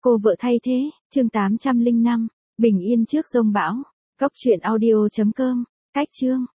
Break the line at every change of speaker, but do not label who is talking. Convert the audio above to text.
Cô vợ thay thế, chương 805, bình yên trước giông bão. Cóc truyện audio.com, cách chương.